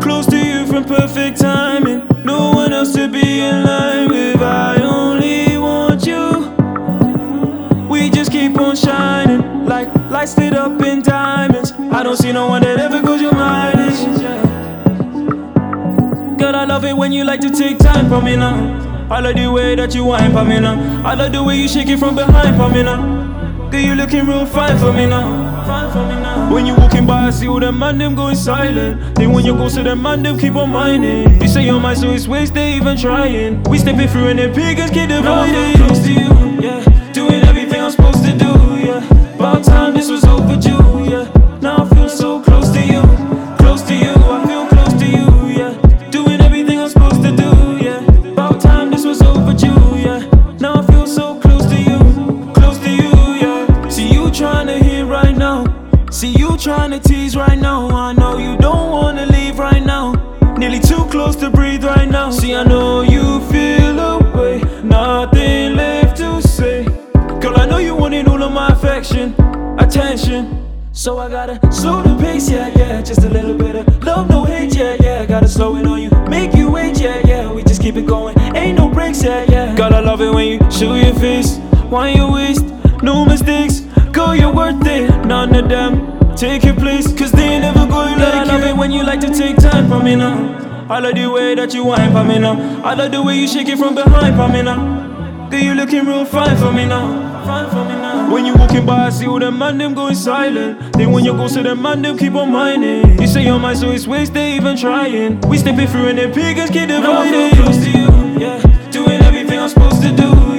close to you from perfect timing. No one else to be in line with. I only want you. We just keep on shining like lights lit up in diamonds. I don't see no one that ever goes your mileage. Girl, I love it when you like to take time for me now. I love the way that you whine for me now. I love the way you shake it from behind for me now. Girl, you looking real fine for me now. Fine for me now. When you walking by, I see all them man them going silent. Then when you go to them man them keep on minding. You say you're mine, so it's waste they even trying. We stepping through and the pagans get divided. Now I feel close to you, yeah. Doing everything I'm supposed to do, yeah. About time this was overdue, yeah. Now I feel so close to you, close to you. I feel close to you, yeah. Doing everything I'm supposed to do, yeah. About time this was overdue, yeah. Now I feel so close to you, yeah. See you trying to hit right now. See you trying to tease right now. I know you don't wanna leave right now. Nearly too close to breathe right now. See, I know you feel away, nothing left to say. Girl, I know you wanted all of my affection, attention. So I gotta slow the pace, yeah, yeah. Just a little bit of love, no hate, yeah, yeah. Gotta slow it on you, make you wait, yeah, yeah. We just keep it going, ain't no breaks, yeah, yeah. God, I love it when you show your face, wind your waist, no mistakes. Girl, you're worth it, none of them take your place, cause they never go like I love it when you like to take time for me now. I love the way that you whine for me now. I love the way you shake it from behind for me now. Girl, you looking real fine for me now. Fine for me now. When you walking by, I see all them man them going silent. Then when you go to them man them keep on minding. You say you're mine, so it's waste they even trying. We stepping through and the pagans get divided. Now I feel close to you, yeah. Doing everything I'm supposed to do,